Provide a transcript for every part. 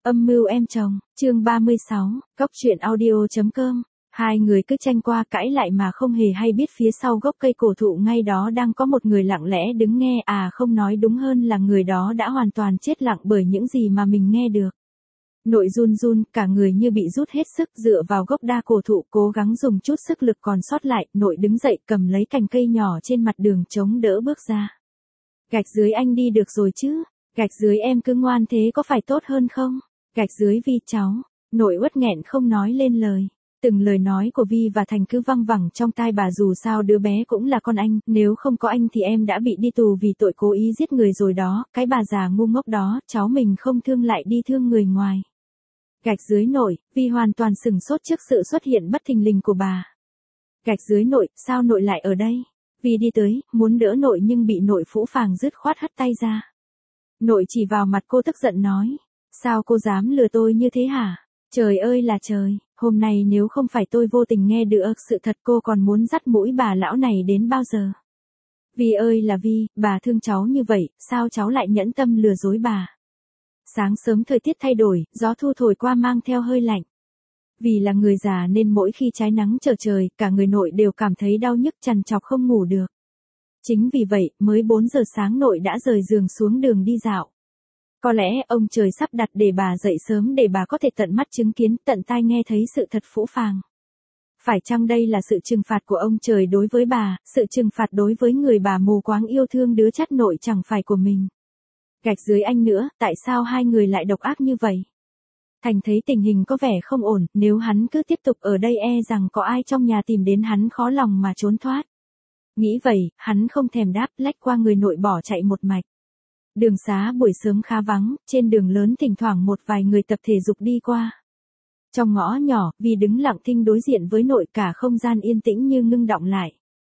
Âm mưu em chồng, chương 36, Cóc truyện audio.com. Hai người cứ tranh qua cãi lại mà không hề hay biết phía sau gốc cây cổ thụ ngay đó đang có một người lặng lẽ đứng nghe, không nói đúng hơn là người đó đã hoàn toàn chết lặng bởi những gì mà mình nghe được. Nội run run, cả người như bị rút hết sức, dựa vào gốc đa cổ thụ cố gắng dùng chút sức lực còn sót lại, nội đứng dậy cầm lấy cành cây nhỏ trên mặt đường chống đỡ bước ra. Gạch dưới anh đi được rồi chứ, gạch dưới em cứ ngoan thế có phải tốt hơn không? Gạch dưới Vi cháu, nội uất nghẹn không nói lên lời. Từng lời nói của Vi và Thành cứ văng vẳng trong tai bà, dù sao đứa bé cũng là con anh, nếu không có anh thì em đã bị đi tù vì tội cố ý giết người rồi đó, cái bà già ngu ngốc đó, cháu mình không thương lại đi thương người ngoài. Gạch dưới nội, Vi hoàn toàn sửng sốt trước sự xuất hiện bất thình lình của bà. Gạch dưới nội, sao nội lại ở đây? Vi đi tới, muốn đỡ nội nhưng bị nội phũ phàng dứt khoát hất tay ra. Nội chỉ vào mặt cô tức giận nói, sao cô dám lừa tôi như thế hả? Trời ơi là trời, hôm nay nếu không phải tôi vô tình nghe được sự thật cô còn muốn dắt mũi bà lão này đến bao giờ? Vi ơi là Vi, bà thương cháu như vậy, sao cháu lại nhẫn tâm lừa dối bà? Sáng sớm thời tiết thay đổi, gió thu thổi qua mang theo hơi lạnh. Vì là người già nên mỗi khi trái nắng trở trời, cả người nội đều cảm thấy đau nhức trằn trọc không ngủ được. Chính vì vậy, mới 4 giờ sáng nội đã rời giường xuống đường đi dạo. Có lẽ ông trời sắp đặt để bà dậy sớm để bà có thể tận mắt chứng kiến, tận tai nghe thấy sự thật phũ phàng. Phải chăng đây là sự trừng phạt của ông trời đối với bà, sự trừng phạt đối với người bà mù quáng yêu thương đứa chắt nội chẳng phải của mình? Gạch dưới anh nữa, tại sao hai người lại độc ác như vậy? Thành thấy tình hình có vẻ không ổn, nếu hắn cứ tiếp tục ở đây rằng có ai trong nhà tìm đến hắn khó lòng mà trốn thoát. Nghĩ vậy, hắn không thèm đáp, lách qua người nội bỏ chạy một mạch. Đường xá buổi sớm khá vắng, trên đường lớn thỉnh thoảng một vài người tập thể dục đi qua. Trong ngõ nhỏ, Vi đứng lặng thinh đối diện với nội, cả không gian yên tĩnh như ngưng đọng lại.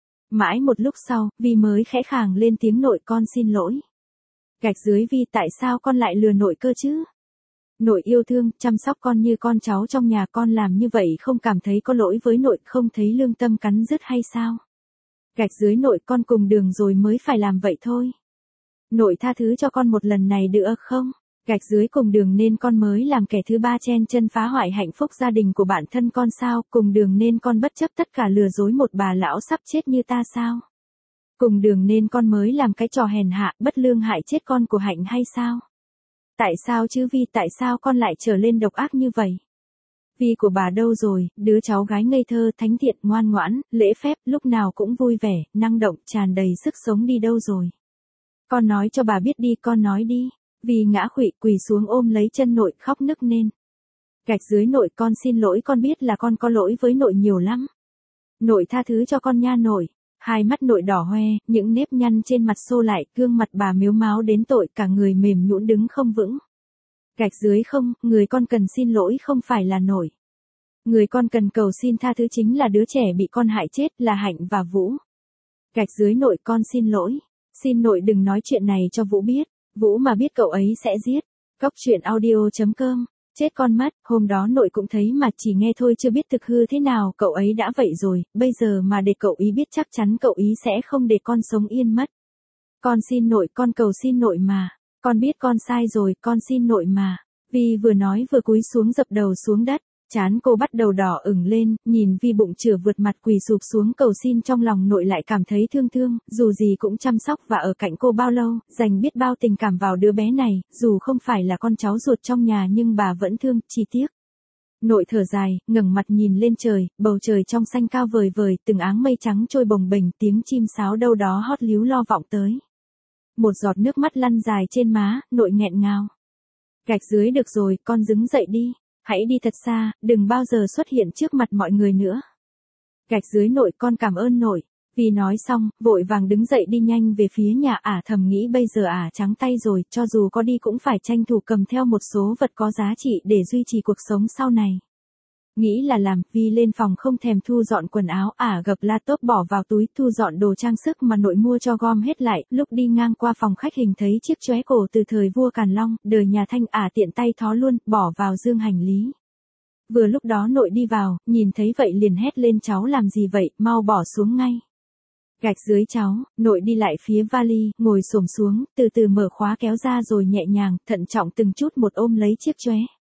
Mãi một lúc sau, Vi mới khẽ khàng lên tiếng, nội con xin lỗi. Gạch dưới Vi, tại sao con lại lừa nội cơ chứ? Nội yêu thương, chăm sóc con như con cháu trong nhà, con làm như vậy không cảm thấy có lỗi với nội, không thấy lương tâm cắn rứt hay sao? Gạch dưới nội, con cùng đường rồi mới phải làm vậy thôi. Nội tha thứ cho con một lần này được không? Gạch dưới cùng đường nên con mới làm kẻ thứ ba chen chân phá hoại hạnh phúc gia đình của bản thân con sao? Cùng đường nên con bất chấp tất cả lừa dối một bà lão sắp chết như ta sao? Cùng đường nên con mới làm cái trò hèn hạ, bất lương hại chết con của Hạnh hay sao? Tại sao chứ Vi, tại sao con lại trở lên độc ác như vậy? Vi của bà đâu rồi, đứa cháu gái ngây thơ, thánh thiện, ngoan ngoãn, lễ phép, lúc nào cũng vui vẻ, năng động, tràn đầy sức sống đi đâu rồi? Con nói cho bà biết đi, con nói đi. Vi ngã khuỵu quỳ xuống ôm lấy chân nội, khóc nức nên. Gạch dưới nội, con xin lỗi, con biết là con có lỗi với nội nhiều lắm. Nội tha thứ cho con nha nội. Hai mắt nội đỏ hoe, những nếp nhăn trên mặt xô lại, gương mặt bà mếu máo đến tội, cả người mềm nhũn đứng không vững. Gạch dưới không, người con cần xin lỗi không phải là nội. Người con cần cầu xin tha thứ chính là đứa trẻ bị con hại chết, là Hạnh và Vũ. Gạch dưới nội, con xin lỗi. Xin nội đừng nói chuyện này cho Vũ biết. Vũ mà biết cậu ấy sẽ giết. Cóc truyện audio.com. Chết con mất, hôm đó nội cũng thấy mà chỉ nghe thôi chưa biết thực hư thế nào, cậu ấy đã vậy rồi, bây giờ mà để cậu ý biết chắc chắn cậu ý sẽ không để con sống yên mất. Con xin nội, con cầu xin nội mà. Con biết con sai rồi, con xin nội mà. Vi vừa nói vừa cúi xuống dập đầu xuống đất. Trán cô bắt đầu đỏ ửng lên, nhìn Vi bụng chửa vượt mặt quỳ sụp xuống cầu xin, trong lòng nội lại cảm thấy thương thương, dù gì cũng chăm sóc và ở cạnh cô bao lâu, dành biết bao tình cảm vào đứa bé này, dù không phải là con cháu ruột trong nhà nhưng bà vẫn thương, chỉ tiếc. Nội thở dài, ngẩng mặt nhìn lên trời, bầu trời trong xanh cao vời vời, từng áng mây trắng trôi bồng bềnh, tiếng chim sáo đâu đó hót líu lo vọng tới. Một giọt nước mắt lăn dài trên má, nội nghẹn ngào. Gạch dưới được rồi, con đứng dậy đi. Hãy đi thật xa, đừng bao giờ xuất hiện trước mặt mọi người nữa. Gạch dưới nội, con cảm ơn nội. Vi nói xong, vội vàng đứng dậy đi nhanh về phía nhà, thầm nghĩ bây giờ trắng tay rồi, cho dù có đi cũng phải tranh thủ cầm theo một số vật có giá trị để duy trì cuộc sống sau này. Nghĩ là làm, Vi lên phòng không thèm thu dọn quần áo, gập laptop bỏ vào túi, thu dọn đồ trang sức mà nội mua cho gom hết lại, lúc đi ngang qua phòng khách hình thấy chiếc chóe cổ từ thời vua Càn Long, đời nhà Thanh, tiện tay thó luôn, bỏ vào dương hành lý. Vừa lúc đó nội đi vào, nhìn thấy vậy liền hét lên, cháu làm gì vậy, mau bỏ xuống ngay. Gạch dưới cháu, nội đi lại phía vali, ngồi xổm xuống, từ từ mở khóa kéo ra rồi nhẹ nhàng, thận trọng từng chút một ôm lấy chiếc chóe.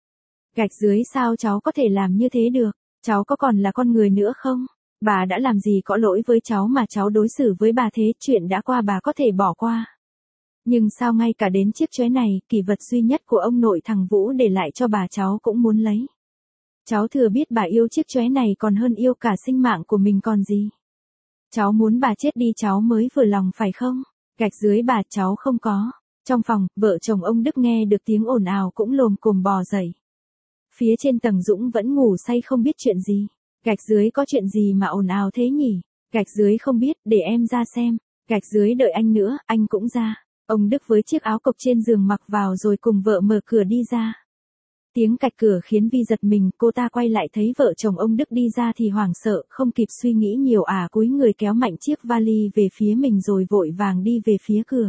Gạch dưới sao cháu có thể làm như thế được, cháu có còn là con người nữa không? Bà đã làm gì có lỗi với cháu mà cháu đối xử với bà thế, chuyện đã qua bà có thể bỏ qua. Nhưng sao ngay cả đến chiếc chóe này, kỷ vật duy nhất của ông nội thằng Vũ để lại cho bà cháu cũng muốn lấy. Cháu thừa biết bà yêu chiếc chóe này còn hơn yêu cả sinh mạng của mình còn gì. Cháu muốn bà chết đi cháu mới vừa lòng phải không? Gạch dưới bà cháu không có. Trong phòng, vợ chồng ông Đức nghe được tiếng ồn ào cũng lồm cồm bò dậy. Phía trên tầng Dũng vẫn ngủ say không biết chuyện gì. Gạch dưới có chuyện gì mà ồn ào thế nhỉ? Gạch dưới không biết, để em ra xem. Gạch dưới đợi anh nữa, anh cũng ra. Ông Đức với chiếc áo cộc trên giường mặc vào rồi cùng vợ mở cửa đi ra. Tiếng cạch cửa khiến Vi giật mình, cô ta quay lại thấy vợ chồng ông Đức đi ra thì hoảng sợ, không kịp suy nghĩ nhiều cúi người kéo mạnh chiếc vali về phía mình rồi vội vàng đi về phía cửa.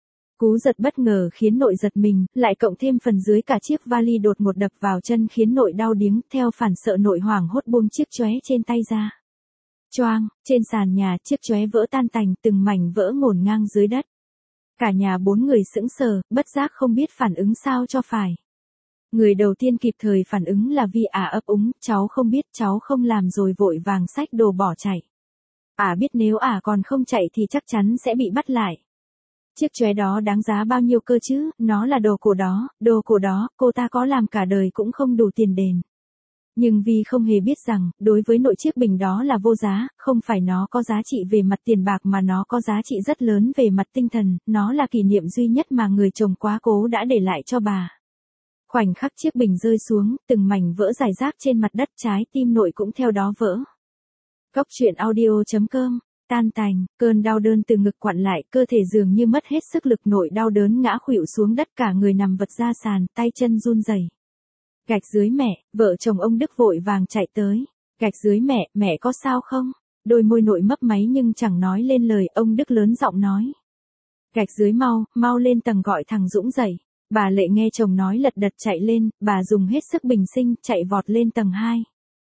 Cú giật bất ngờ khiến nội giật mình, lại cộng thêm phần dưới cả chiếc vali đột ngột đập vào chân khiến nội đau điếng, theo phản xạ nội hoảng hốt buông chiếc chóe trên tay ra. Choang, trên sàn nhà chiếc chóe vỡ tan tành, từng mảnh vỡ ngổn ngang dưới đất. Cả nhà 4 người sững sờ, bất giác không biết phản ứng sao cho phải. Người đầu tiên kịp thời phản ứng là Vi ấp úng, cháu không biết, cháu không làm, rồi vội vàng xách đồ bỏ chạy. Biết nếu còn không chạy thì chắc chắn sẽ bị bắt lại. Chiếc chóe đó đáng giá bao nhiêu cơ chứ, nó là đồ cổ đó, cô ta có làm cả đời cũng không đủ tiền đền. Nhưng Vi không hề biết rằng, đối với nội chiếc bình đó là vô giá, không phải nó có giá trị về mặt tiền bạc mà nó có giá trị rất lớn về mặt tinh thần, nó là kỷ niệm duy nhất mà người chồng quá cố đã để lại cho bà. Khoảnh khắc chiếc bình rơi xuống, từng mảnh vỡ rải rác trên mặt đất, trái tim nội cũng theo đó vỡ. Cốc truyện audio.com, tan tành, cơn đau đớn từ ngực quặn lại, cơ thể dường như mất hết sức lực, nội đau đớn ngã khuỵu xuống đất, cả người nằm vật ra sàn, tay chân run rẩy. Gạch dưới mẹ, vợ chồng ông Đức vội vàng chạy tới. Gạch dưới mẹ có sao không? Đôi môi nội mấp máy nhưng chẳng nói lên lời, ông Đức lớn giọng nói. Gạch dưới mau lên tầng gọi thằng Dũng dậy. Bà Lệ nghe chồng nói lật đật chạy lên, bà dùng hết sức bình sinh, chạy vọt lên tầng 2.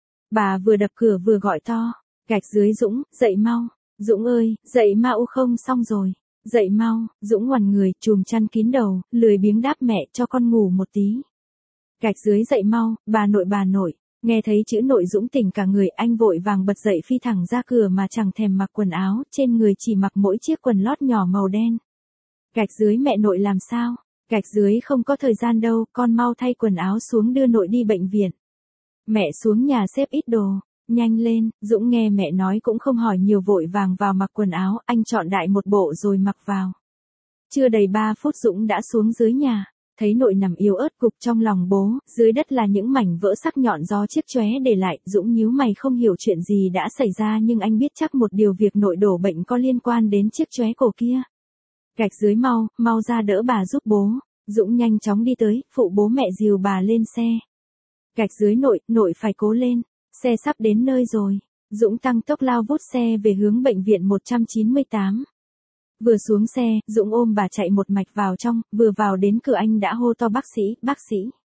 Bà vừa đập cửa vừa gọi to. Gạch dưới Dũng, dậy mau. Dũng ơi, dậy mau, không xong rồi. Dậy mau, Dũng ngoằn người, chùm chăn kín đầu, lười biếng đáp mẹ cho con ngủ một tí. Gạch dưới dậy mau, bà nội. Nghe thấy chữ nội Dũng tỉnh cả người, anh vội vàng bật dậy phi thẳng ra cửa mà chẳng thèm mặc quần áo, trên người chỉ mặc mỗi chiếc quần lót nhỏ màu đen. Gạch dưới mẹ, nội làm sao? Gạch dưới không có thời gian đâu, con mau thay quần áo xuống đưa nội đi bệnh viện. Mẹ xuống nhà xếp ít đồ, nhanh lên. Dũng nghe mẹ nói cũng không hỏi nhiều, vội vàng vào mặc quần áo, anh chọn đại một bộ rồi mặc vào. Chưa đầy 3 phút Dũng đã xuống dưới nhà, thấy nội nằm yếu ớt gục trong lòng bố, dưới đất là những mảnh vỡ sắc nhọn do chiếc chóe để lại. Dũng nhíu mày không hiểu chuyện gì đã xảy ra, nhưng anh biết chắc một điều, việc nội đổ bệnh có liên quan đến chiếc chóe cổ kia. Gạch dưới mau ra đỡ bà giúp bố. Dũng nhanh chóng đi tới, phụ bố mẹ dìu bà lên xe. Gạch dưới nội phải cố lên, xe sắp đến nơi rồi. Dũng tăng tốc lao vút xe về hướng bệnh viện 198. Vừa xuống xe, Dũng ôm bà chạy một mạch vào trong, vừa vào đến cửa anh đã hô to bác sĩ.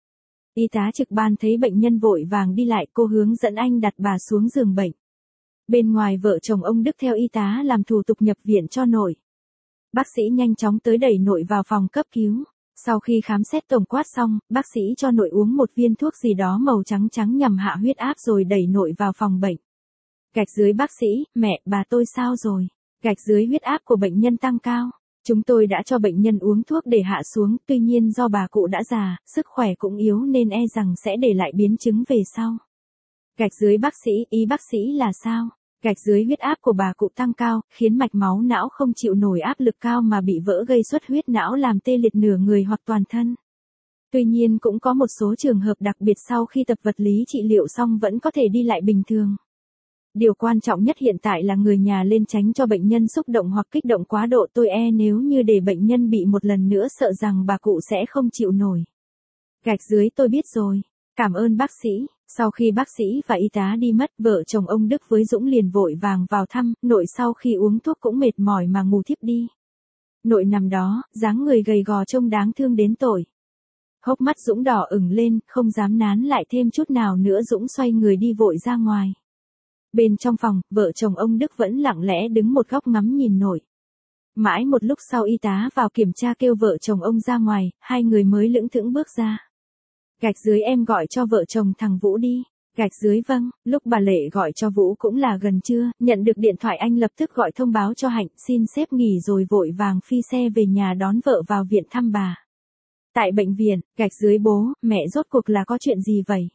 Y tá trực ban thấy bệnh nhân vội vàng đi lại, cô hướng dẫn anh đặt bà xuống giường bệnh. Bên ngoài vợ chồng ông Đức theo y tá làm thủ tục nhập viện cho nội. Bác sĩ nhanh chóng tới đẩy nội vào phòng cấp cứu. Sau khi khám xét tổng quát xong, bác sĩ cho nội uống một viên thuốc gì đó màu trắng nhằm hạ huyết áp rồi đẩy nội vào phòng bệnh. Gạch dưới bác sĩ, mẹ, bà tôi sao rồi? Gạch dưới huyết áp của bệnh nhân tăng cao. Chúng tôi đã cho bệnh nhân uống thuốc để hạ xuống, tuy nhiên do bà cụ đã già, sức khỏe cũng yếu nên e rằng sẽ để lại biến chứng về sau. Gạch dưới bác sĩ, ý bác sĩ là sao? Gạch dưới huyết áp của bà cụ tăng cao, khiến mạch máu não không chịu nổi áp lực cao mà bị vỡ gây xuất huyết não làm tê liệt nửa người hoặc toàn thân. Tuy nhiên cũng có một số trường hợp đặc biệt sau khi tập vật lý trị liệu xong vẫn có thể đi lại bình thường. Điều quan trọng nhất hiện tại là người nhà lên tránh cho bệnh nhân xúc động hoặc kích động quá độ, tôi nếu như để bệnh nhân bị một lần nữa sợ rằng bà cụ sẽ không chịu nổi. Gạch dưới tôi biết rồi. Cảm ơn bác sĩ. Sau khi bác sĩ và y tá đi mất, vợ chồng ông Đức với Dũng liền vội vàng vào thăm, nội sau khi uống thuốc cũng mệt mỏi mà ngủ thiếp đi. Nội nằm đó, dáng người gầy gò trông đáng thương đến tội. Hốc mắt Dũng đỏ ửng lên, không dám nán lại thêm chút nào nữa, Dũng xoay người đi vội ra ngoài. Bên trong phòng, vợ chồng ông Đức vẫn lặng lẽ đứng một góc ngắm nhìn nội. Mãi một lúc sau y tá vào kiểm tra kêu vợ chồng ông ra ngoài, hai người mới lững thững bước ra. Gạch dưới em gọi cho vợ chồng thằng Vũ đi. Gạch dưới vâng, lúc bà Lệ gọi cho Vũ cũng là gần trưa, nhận được điện thoại anh lập tức gọi thông báo cho Hạnh xin sếp nghỉ rồi vội vàng phi xe về nhà đón vợ vào viện thăm bà. Tại bệnh viện, gạch dưới bố, mẹ rốt cuộc là có chuyện gì vậy?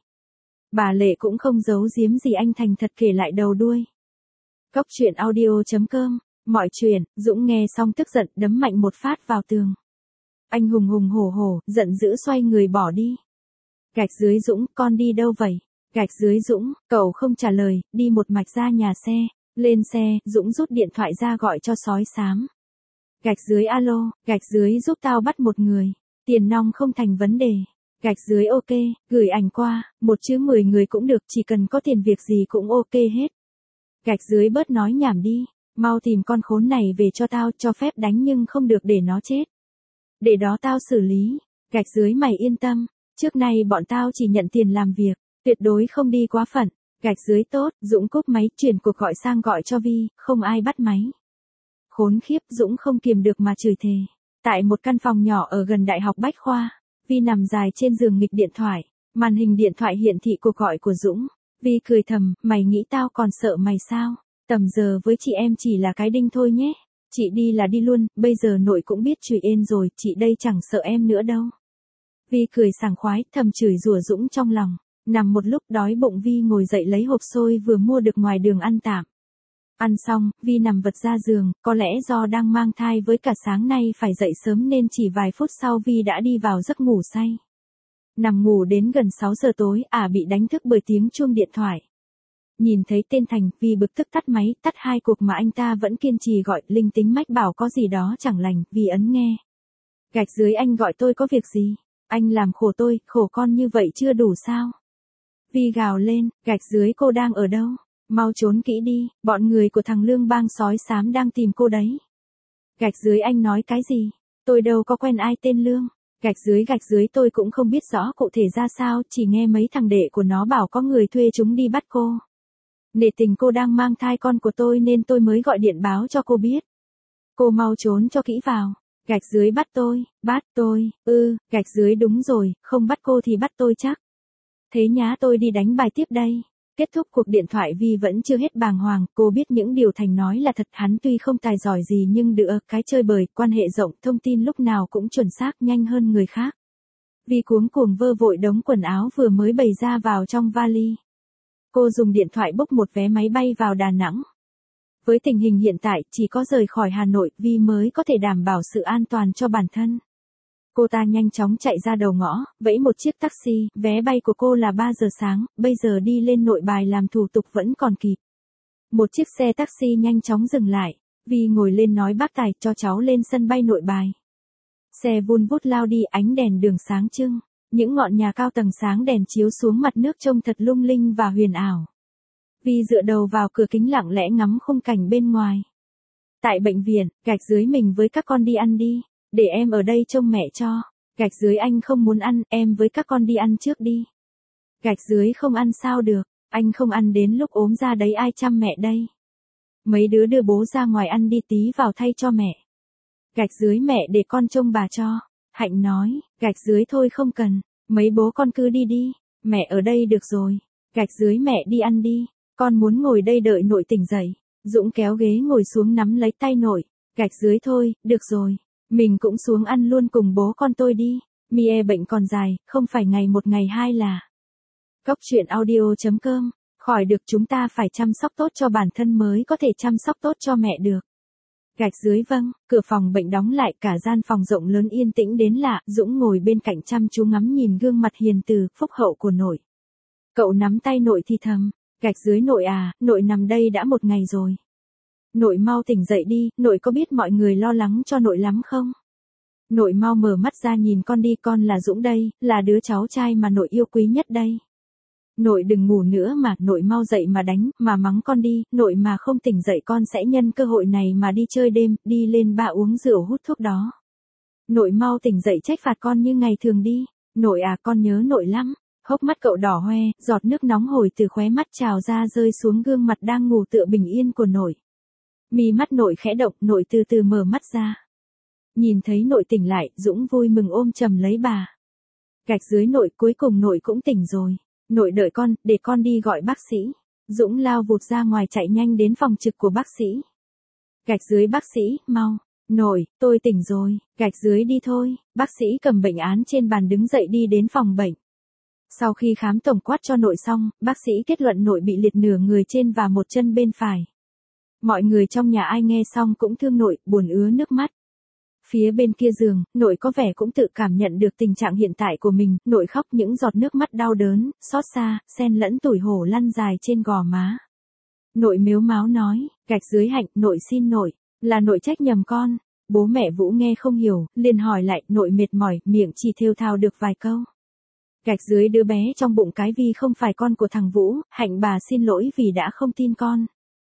Bà Lệ cũng không giấu giếm gì anh thành thật kể lại đầu đuôi. Cốc truyện audio.com, mọi chuyện, Dũng nghe xong tức giận đấm mạnh một phát vào tường. Anh hùng hùng hổ hổ, giận dữ xoay người bỏ đi. Gạch dưới Dũng, con đi đâu vậy? Gạch dưới Dũng, cậu không trả lời, đi một mạch ra nhà xe. Lên xe, Dũng rút điện thoại ra gọi cho sói xám. Gạch dưới alo, gạch dưới giúp tao bắt một người. Tiền nong không thành vấn đề. Gạch dưới ok, gửi ảnh qua, 1 chứ 10 người cũng được, chỉ cần có tiền việc gì cũng ok hết. Gạch dưới bớt nói nhảm đi, mau tìm con khốn này về cho tao, cho phép đánh nhưng không được để nó chết. Để đó tao xử lý. Gạch dưới mày yên tâm, trước nay bọn tao chỉ nhận tiền làm việc, tuyệt đối không đi quá phận. Gạch dưới tốt, Dũng cúp máy, chuyển cuộc gọi sang gọi cho Vi, không ai bắt máy. Khốn khiếp, Dũng không kiềm được mà chửi thề. Tại một căn phòng nhỏ ở gần Đại học Bách Khoa, Vi nằm dài trên giường nghịch điện thoại, màn hình điện thoại hiển thị cuộc gọi của Dũng. Vi cười thầm, mày nghĩ tao còn sợ mày sao? Tầm giờ với chị em chỉ là cái đinh thôi nhé. Chị đi là đi luôn, bây giờ nội cũng biết chửi ên rồi, chị đây chẳng sợ em nữa đâu. Vi cười sảng khoái, thầm chửi rủa Dũng trong lòng. Nằm một lúc đói bụng Vi ngồi dậy lấy hộp xôi vừa mua được ngoài đường ăn tạm. Ăn xong, Vi nằm vật ra giường, có lẽ do đang mang thai với cả sáng nay phải dậy sớm nên chỉ vài phút sau Vi đã đi vào giấc ngủ say. Nằm ngủ đến gần 6 giờ tối, bị đánh thức bởi tiếng chuông điện thoại. Nhìn thấy tên Thành, Vi bực tức tắt máy, tắt 2 cuộc mà anh ta vẫn kiên trì gọi, linh tính mách bảo có gì đó chẳng lành, Vi ấn nghe. Gạch dưới anh gọi tôi có việc gì? Anh làm khổ tôi, khổ con như vậy chưa đủ sao? Vi gào lên, gạch dưới cô đang ở đâu? Mau trốn kỹ đi, bọn người của thằng Lương Bang sói xám đang tìm cô đấy. Gạch dưới anh nói cái gì? Tôi đâu có quen ai tên Lương. Gạch dưới tôi cũng không biết rõ cụ thể ra sao, chỉ nghe mấy thằng đệ của nó bảo có người thuê chúng đi bắt cô. Nể tình cô đang mang thai con của tôi nên tôi mới gọi điện báo cho cô biết. Cô mau trốn cho kỹ vào. Gạch dưới bắt tôi, gạch dưới đúng rồi, không bắt cô thì bắt tôi chắc. Thế nhá tôi đi đánh bài tiếp đây. Kết thúc cuộc điện thoại Vi vẫn chưa hết bàng hoàng, cô biết những điều Thành nói là thật, hắn tuy không tài giỏi gì nhưng cái chơi bời, quan hệ rộng, thông tin lúc nào cũng chuẩn xác nhanh hơn người khác. Vi cuống cuồng vơ vội đống quần áo vừa mới bày ra vào trong vali. Cô dùng điện thoại book một vé máy bay vào Đà Nẵng. Với tình hình hiện tại, chỉ có rời khỏi Hà Nội, Vi mới có thể đảm bảo sự an toàn cho bản thân. Cô ta nhanh chóng chạy ra đầu ngõ, vẫy một chiếc taxi, vé bay của cô là 3 giờ sáng, bây giờ đi lên Nội Bài làm thủ tục vẫn còn kịp. Một chiếc xe taxi nhanh chóng dừng lại, Vi ngồi lên nói bác tài cho cháu lên sân bay Nội Bài. Xe vun vút lao đi, ánh đèn đường sáng trưng, những ngọn nhà cao tầng sáng đèn chiếu xuống mặt nước trông thật lung linh và huyền ảo. Vi dựa đầu vào cửa kính lặng lẽ ngắm khung cảnh bên ngoài. Tại bệnh viện, gạch dưới mình với các con đi ăn đi. Để em ở đây trông mẹ cho. Gạch dưới anh không muốn ăn, em với các con đi ăn trước đi. Gạch dưới không ăn sao được, anh không ăn đến lúc ốm ra đấy ai chăm mẹ đây. Mấy đứa đưa bố ra ngoài ăn đi tí vào thay cho mẹ. Gạch dưới mẹ để con trông bà cho. Hạnh nói, gạch dưới thôi không cần, mấy bố con cứ đi đi, mẹ ở đây được rồi. Gạch dưới mẹ đi ăn đi, con muốn ngồi đây đợi nội tỉnh dậy. Dũng kéo ghế ngồi xuống nắm lấy tay nội. Gạch dưới thôi, được rồi. Mình cũng xuống ăn luôn cùng bố con tôi đi. Mie bệnh còn dài, không phải ngày một ngày hai là. Cốc truyện audio.com. Khỏi được chúng ta phải chăm sóc tốt cho bản thân mới có thể chăm sóc tốt cho mẹ được. Gạch dưới vâng, cửa phòng bệnh đóng lại, cả gian phòng rộng lớn yên tĩnh đến lạ. Dũng ngồi bên cạnh chăm chú ngắm nhìn gương mặt hiền từ, phúc hậu của nội. Cậu nắm tay nội thì thầm. Gạch dưới nội à, nội nằm đây đã 1 ngày rồi. Nội mau tỉnh dậy đi, nội có biết mọi người lo lắng cho nội lắm không? Nội mau mở mắt ra nhìn con đi, con là Dũng đây, là đứa cháu trai mà nội yêu quý nhất đây. Nội đừng ngủ nữa mà, nội mau dậy mà đánh, mà mắng con đi, nội mà không tỉnh dậy con sẽ nhân cơ hội này mà đi chơi đêm, đi lên bar uống rượu hút thuốc đó. Nội mau tỉnh dậy trách phạt con như ngày thường đi, nội à con nhớ nội lắm. Hốc mắt cậu đỏ hoe, giọt nước nóng hổi từ khóe mắt trào ra rơi xuống gương mặt đang ngủ tựa bình yên của nội. Mi mắt nội khẽ động, nội từ từ mở mắt ra. Nhìn thấy nội tỉnh lại, Dũng vui mừng ôm chầm lấy bà. Gạch dưới nội, cuối cùng nội cũng tỉnh rồi. Nội đợi con, để con đi gọi bác sĩ. Dũng lao vụt ra ngoài chạy nhanh đến phòng trực của bác sĩ. Gạch dưới bác sĩ, mau. Nội, tôi tỉnh rồi. Gạch dưới đi thôi. Bác sĩ cầm bệnh án trên bàn đứng dậy đi đến phòng bệnh. Sau khi khám tổng quát cho nội xong, bác sĩ kết luận nội bị liệt nửa người trên và một chân bên phải. Mọi người trong nhà ai nghe xong cũng thương nội, buồn ứa nước mắt. Phía bên kia giường, nội có vẻ cũng tự cảm nhận được tình trạng hiện tại của mình, nội khóc những giọt nước mắt đau đớn, xót xa, xen lẫn tủi hổ lăn dài trên gò má. Nội mếu máo nói, gạch dưới Hạnh, nội xin nội, là nội trách nhầm con. Bố mẹ Vũ nghe không hiểu, liền hỏi lại, nội mệt mỏi, miệng chỉ thều thào được vài câu. Gạch dưới đứa bé trong bụng cái Vi không phải con của thằng Vũ, Hạnh bà xin lỗi vì đã không tin con.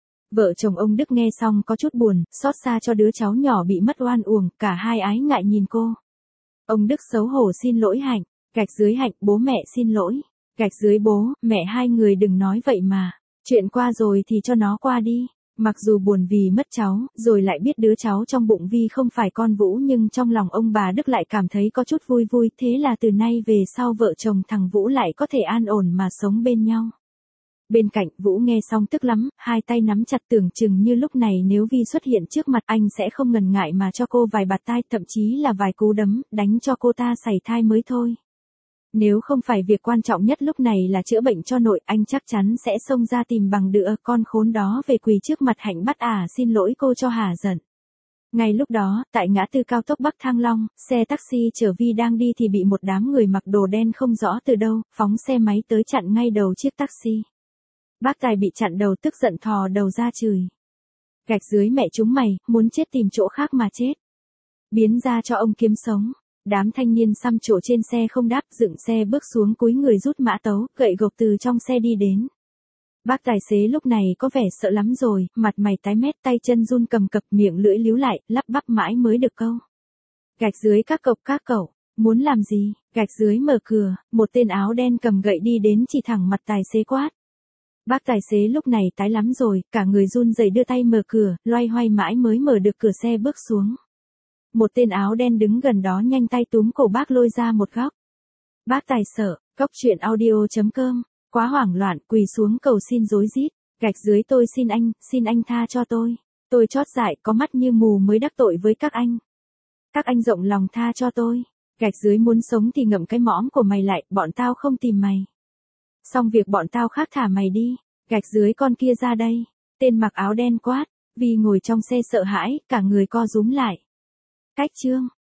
Vợ chồng ông Đức nghe xong có chút buồn, xót xa cho đứa cháu nhỏ bị mất oan uổng, cả hai ái ngại nhìn cô. Ông Đức xấu hổ xin lỗi Hạnh, gạch dưới Hạnh, bố mẹ xin lỗi, gạch dưới bố, mẹ hai người đừng nói vậy mà, chuyện qua rồi thì cho nó qua đi. Mặc dù buồn vì mất cháu, rồi lại biết đứa cháu trong bụng Vi không phải con Vũ nhưng trong lòng ông bà Đức lại cảm thấy có chút vui vui, thế là từ nay về sau vợ chồng thằng Vũ lại có thể an ổn mà sống bên nhau. Bên cạnh Vũ nghe xong tức lắm, hai tay nắm chặt tưởng chừng như lúc này nếu Vi xuất hiện trước mặt anh sẽ không ngần ngại mà cho cô vài bạt tai, thậm chí là vài cú đấm, đánh cho cô ta sảy thai mới thôi. Nếu không phải việc quan trọng nhất lúc này là chữa bệnh cho nội, anh chắc chắn sẽ xông ra tìm bằng được con khốn đó về quỳ trước mặt Hạnh bắt xin lỗi cô cho hả giận. Ngay lúc đó, tại ngã tư cao tốc Bắc Thăng Long, xe taxi chở Vi đang đi thì bị một đám người mặc đồ đen không rõ từ đâu, phóng xe máy tới chặn ngay đầu chiếc taxi. Bác Tài bị chặn đầu tức giận thò đầu ra chửi. Gạch dưới mẹ chúng mày, muốn chết tìm chỗ khác mà chết. Biến ra cho ông kiếm sống. Đám thanh niên xăm trổ trên xe không đáp, dựng xe bước xuống cúi người rút mã tấu, gậy gộc từ trong xe đi đến. Bác tài xế lúc này có vẻ sợ lắm rồi, mặt mày tái mét, tay chân run cầm cập, miệng lưỡi líu lại, lắp bắp mãi mới được câu. Gạch dưới các cậu, muốn làm gì? Gạch dưới mở cửa, một tên áo đen cầm gậy đi đến chỉ thẳng mặt tài xế quát. Bác tài xế lúc này tái lắm rồi, cả người run rẩy đưa tay mở cửa, loay hoay mãi mới mở được cửa xe bước xuống. Một tên áo đen đứng gần đó nhanh tay túm cổ bác lôi ra một góc. Bác tài sợ, Cốc.truyện audio.com, quá hoảng loạn, quỳ xuống cầu xin rối rít. Gạch dưới tôi xin anh tha cho tôi. Tôi chót dại, có mắt như mù mới đắc tội với các anh. Các anh rộng lòng tha cho tôi. Gạch dưới muốn sống thì ngậm cái mõm của mày lại, bọn tao không tìm mày. Xong việc bọn tao khác thả mày đi. Gạch dưới con kia ra đây. Tên mặc áo đen quát, vì ngồi trong xe sợ hãi, cả người co rúm lại. Cách chương